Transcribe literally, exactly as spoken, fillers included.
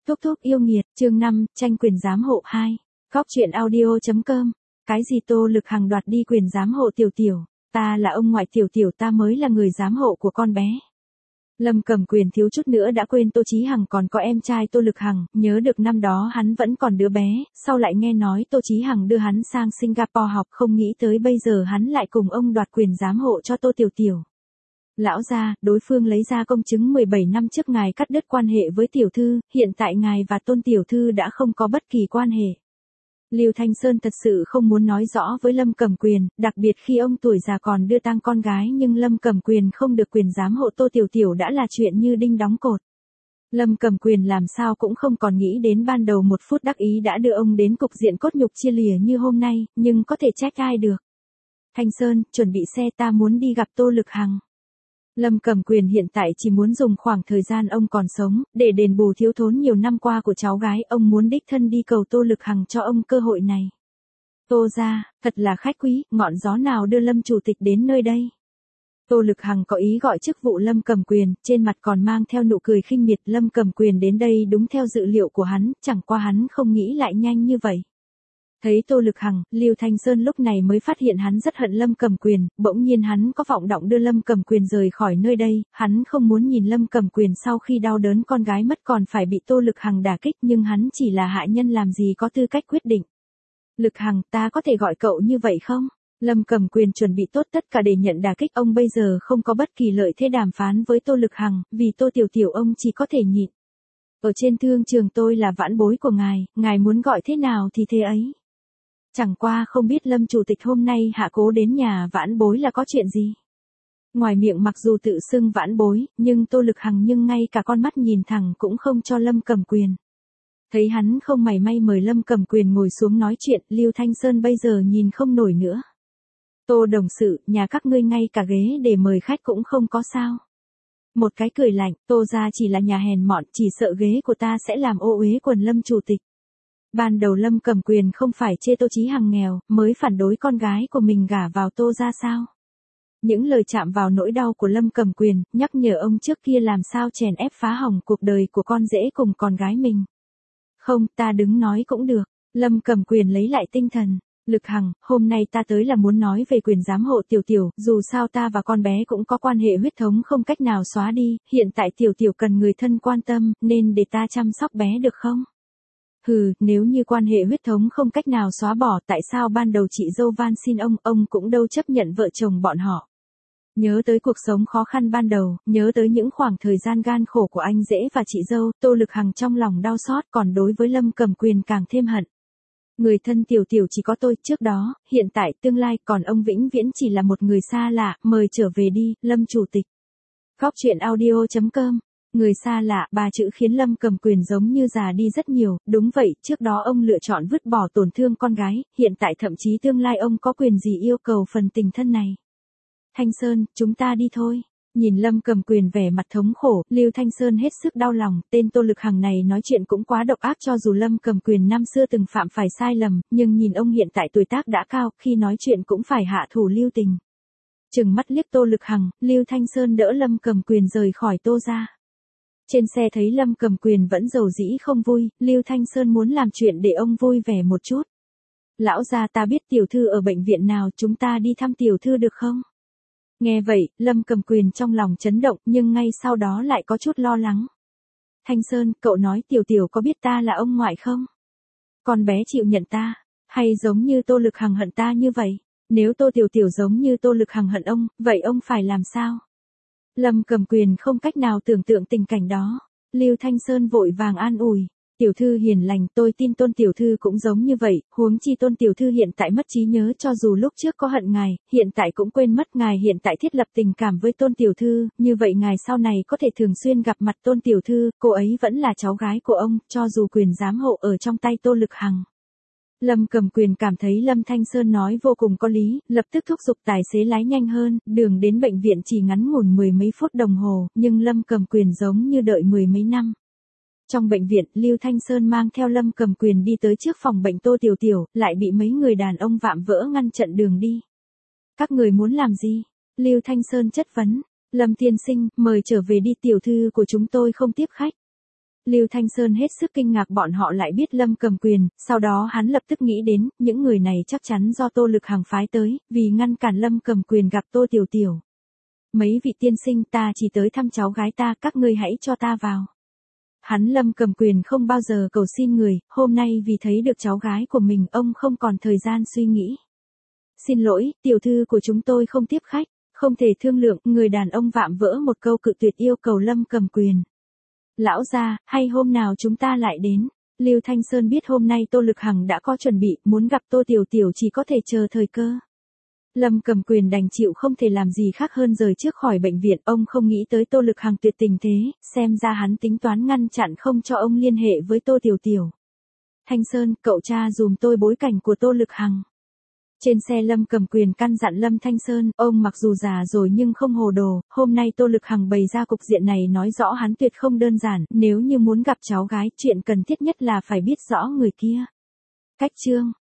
Thúc thúc yêu nghiệt, chương năm, tranh quyền giám hộ hai. Góc truyện audio chấm com. Cái gì Tô Lực Hằng đoạt đi quyền giám hộ Tiểu Tiểu, ta là ông ngoại Tiểu Tiểu, ta mới là người giám hộ của con bé. Lâm Cẩm Quyền thiếu chút nữa đã quên Tô Chí Hằng còn có em trai Tô Lực Hằng, nhớ được năm đó hắn vẫn còn đứa bé, sau lại nghe nói Tô Chí Hằng đưa hắn sang Singapore học, không nghĩ tới bây giờ hắn lại cùng ông đoạt quyền giám hộ cho Tô Tiểu Tiểu. Lão gia, đối phương lấy ra công chứng mười bảy năm trước ngài cắt đứt quan hệ với tiểu thư, hiện tại ngài và Tôn tiểu thư đã không có bất kỳ quan hệ. Lưu Thanh Sơn thật sự không muốn nói rõ với Lâm Cẩm Quyền, đặc biệt khi ông tuổi già còn đưa tang con gái, nhưng Lâm Cẩm Quyền không được quyền giám hộ Tô Tiểu Tiểu đã là chuyện như đinh đóng cột. Lâm Cẩm Quyền làm sao cũng không còn nghĩ đến ban đầu một phút đắc ý đã đưa ông đến cục diện cốt nhục chia lìa như hôm nay, nhưng có thể trách ai được. Thanh Sơn, chuẩn bị xe, ta muốn đi gặp Tô Lực Hằng. Lâm Cẩm Quyền hiện tại chỉ muốn dùng khoảng thời gian ông còn sống, để đền bù thiếu thốn nhiều năm qua của cháu gái, ông muốn đích thân đi cầu Tô Lực Hằng cho ông cơ hội này. Tô gia, thật là khách quý, ngọn gió nào đưa Lâm chủ tịch đến nơi đây? Tô Lực Hằng có ý gọi chức vụ Lâm Cẩm Quyền, trên mặt còn mang theo nụ cười khinh miệt. Lâm Cẩm Quyền đến đây đúng theo dự liệu của hắn, chẳng qua hắn không nghĩ lại nhanh như vậy. Thấy Tô Lực Hằng, Lưu Thanh Sơn lúc này mới phát hiện hắn rất hận Lâm Cẩm Quyền, bỗng nhiên hắn có vọng động đưa Lâm Cẩm Quyền rời khỏi nơi đây, hắn không muốn nhìn Lâm Cẩm Quyền sau khi đau đớn con gái mất còn phải bị Tô Lực Hằng đả kích, nhưng hắn chỉ là hạ nhân làm gì có tư cách quyết định. Lực Hằng, ta có thể gọi cậu như vậy không? Lâm Cẩm Quyền chuẩn bị tốt tất cả để nhận đả kích, ông bây giờ không có bất kỳ lợi thế đàm phán với Tô Lực Hằng, vì Tô Tiểu Tiểu ông chỉ có thể nhịn. Ở trên thương trường tôi là vãn bối của ngài, ngài muốn gọi thế nào thì thế ấy. Chẳng qua không biết Lâm chủ tịch hôm nay hạ cố đến nhà vãn bối là có chuyện gì. Ngoài miệng mặc dù tự xưng vãn bối, nhưng Tô Lực Hằng nhưng ngay cả con mắt nhìn thẳng cũng không cho Lâm Cẩm Quyền. Thấy hắn không mảy may mời Lâm Cẩm Quyền ngồi xuống nói chuyện, Lưu Thanh Sơn bây giờ nhìn không nổi nữa. Tô đồng sự, nhà các ngươi ngay cả ghế để mời khách cũng không có sao. Một cái cười lạnh, Tô gia chỉ là nhà hèn mọn, chỉ sợ ghế của ta sẽ làm ô uế quần Lâm chủ tịch. Ban đầu Lâm Cẩm Quyền không phải chê Tô Chí Hằng nghèo, mới phản đối con gái của mình gả vào Tô gia sao? Những lời chạm vào nỗi đau của Lâm Cẩm Quyền, nhắc nhở ông trước kia làm sao chèn ép phá hỏng cuộc đời của con rể cùng con gái mình. Không, ta đứng nói cũng được. Lâm Cẩm Quyền lấy lại tinh thần. Lực Hằng, hôm nay ta tới là muốn nói về quyền giám hộ Tiểu Tiểu, dù sao ta và con bé cũng có quan hệ huyết thống không cách nào xóa đi, hiện tại Tiểu Tiểu cần người thân quan tâm, nên để ta chăm sóc bé được không? Hừ, nếu như quan hệ huyết thống không cách nào xóa bỏ, tại sao ban đầu chị dâu van xin ông, ông cũng đâu chấp nhận vợ chồng bọn họ. Nhớ tới cuộc sống khó khăn ban đầu, nhớ tới những khoảng thời gian gan khổ của anh rể và chị dâu, Tô Lực Hằng trong lòng đau xót, còn đối với Lâm Cẩm Quyền càng thêm hận. Người thân Tiểu Tiểu chỉ có tôi, trước đó, hiện tại, tương lai, còn ông vĩnh viễn chỉ là một người xa lạ, mời trở về đi, Lâm chủ tịch. Góc truyện audio chấm com. Người xa lạ, ba chữ khiến Lâm Cẩm Quyền giống như già đi rất nhiều, đúng vậy, trước đó ông lựa chọn vứt bỏ tổn thương con gái, hiện tại thậm chí tương lai ông có quyền gì yêu cầu phần tình thân này. Thanh Sơn, chúng ta đi thôi. Nhìn Lâm Cẩm Quyền vẻ mặt thống khổ, Lưu Thanh Sơn hết sức đau lòng, tên Tô Lực Hằng này nói chuyện cũng quá độc ác, cho dù Lâm Cẩm Quyền năm xưa từng phạm phải sai lầm, nhưng nhìn ông hiện tại tuổi tác đã cao, khi nói chuyện cũng phải hạ thủ lưu tình. Trừng mắt liếc Tô Lực Hằng, Lưu Thanh Sơn đỡ Lâm Cẩm Quyền rời khỏi Tô gia. Trên xe thấy Lâm Cẩm Quyền vẫn dầu dĩ không vui, Lưu Thanh Sơn muốn làm chuyện để ông vui vẻ một chút. Lão gia, ta biết tiểu thư ở bệnh viện nào, chúng ta đi thăm tiểu thư được không? Nghe vậy, Lâm Cẩm Quyền trong lòng chấn động, nhưng ngay sau đó lại có chút lo lắng. Thanh Sơn, cậu nói Tiểu Tiểu có biết ta là ông ngoại không? Con bé chịu nhận ta, hay giống như Tô Lực Hằng hận ta như vậy? Nếu Tô Tiểu Tiểu giống như Tô Lực Hằng hận ông, vậy ông phải làm sao? Lâm Cẩm Quyền không cách nào tưởng tượng tình cảnh đó. Lưu Thanh Sơn vội vàng an ủi. Tiểu thư hiền lành, tôi tin Tôn tiểu thư cũng giống như vậy, huống chi Tôn tiểu thư hiện tại mất trí nhớ, cho dù lúc trước có hận ngài, hiện tại cũng quên mất, ngài hiện tại thiết lập tình cảm với Tôn tiểu thư, như vậy ngài sau này có thể thường xuyên gặp mặt Tôn tiểu thư, cô ấy vẫn là cháu gái của ông, cho dù quyền giám hộ ở trong tay Tô Lực Hằng. Lâm Cẩm Quyền cảm thấy Lâm Thanh Sơn nói vô cùng có lý, lập tức thúc giục tài xế lái nhanh hơn, đường đến bệnh viện chỉ ngắn ngủn mười mấy phút đồng hồ, nhưng Lâm Cẩm Quyền giống như đợi mười mấy năm. Trong bệnh viện, Lưu Thanh Sơn mang theo Lâm Cẩm Quyền đi tới trước phòng bệnh Tô Tiểu Tiểu, lại bị mấy người đàn ông vạm vỡ ngăn chặn đường đi. Các người muốn làm gì? Lưu Thanh Sơn chất vấn. Lâm tiên sinh, mời trở về đi, tiểu thư của chúng tôi không tiếp khách. Lưu Thanh Sơn hết sức kinh ngạc bọn họ lại biết Lâm Cầm Quyền, sau đó hắn lập tức nghĩ đến, những người này chắc chắn do Tô Lực Hằng phái tới, vì ngăn cản Lâm Cầm Quyền gặp Tô Tiểu Tiểu. Mấy vị tiên sinh, ta chỉ tới thăm cháu gái ta, các ngươi hãy cho ta vào. Hắn Lâm Cầm Quyền không bao giờ cầu xin người, hôm nay vì thấy được cháu gái của mình, ông không còn thời gian suy nghĩ. Xin lỗi, tiểu thư của chúng tôi không tiếp khách, không thể thương lượng, người đàn ông vạm vỡ một câu cự tuyệt yêu cầu Lâm Cầm Quyền. Lão gia, hay hôm nào chúng ta lại đến. Lưu Thanh Sơn biết hôm nay Tô Lực Hằng đã có chuẩn bị, muốn gặp Tô Tiểu Tiểu chỉ có thể chờ thời cơ. Lâm Cầm Quyền đành chịu, không thể làm gì khác hơn rời trước khỏi bệnh viện. Ông không nghĩ tới Tô Lực Hằng tuyệt tình thế, xem ra hắn tính toán ngăn chặn không cho ông liên hệ với Tô Tiểu Tiểu. Thanh Sơn, cậu tra dùm tôi bối cảnh của Tô Lực Hằng. Trên xe Lâm Cầm Quyền căn dặn Lâm Thanh Sơn, ông mặc dù già rồi nhưng không hồ đồ, hôm nay Tô Lực Hằng bày ra cục diện này nói rõ hắn tuyệt không đơn giản, nếu như muốn gặp cháu gái, chuyện cần thiết nhất là phải biết rõ người kia. Cách chương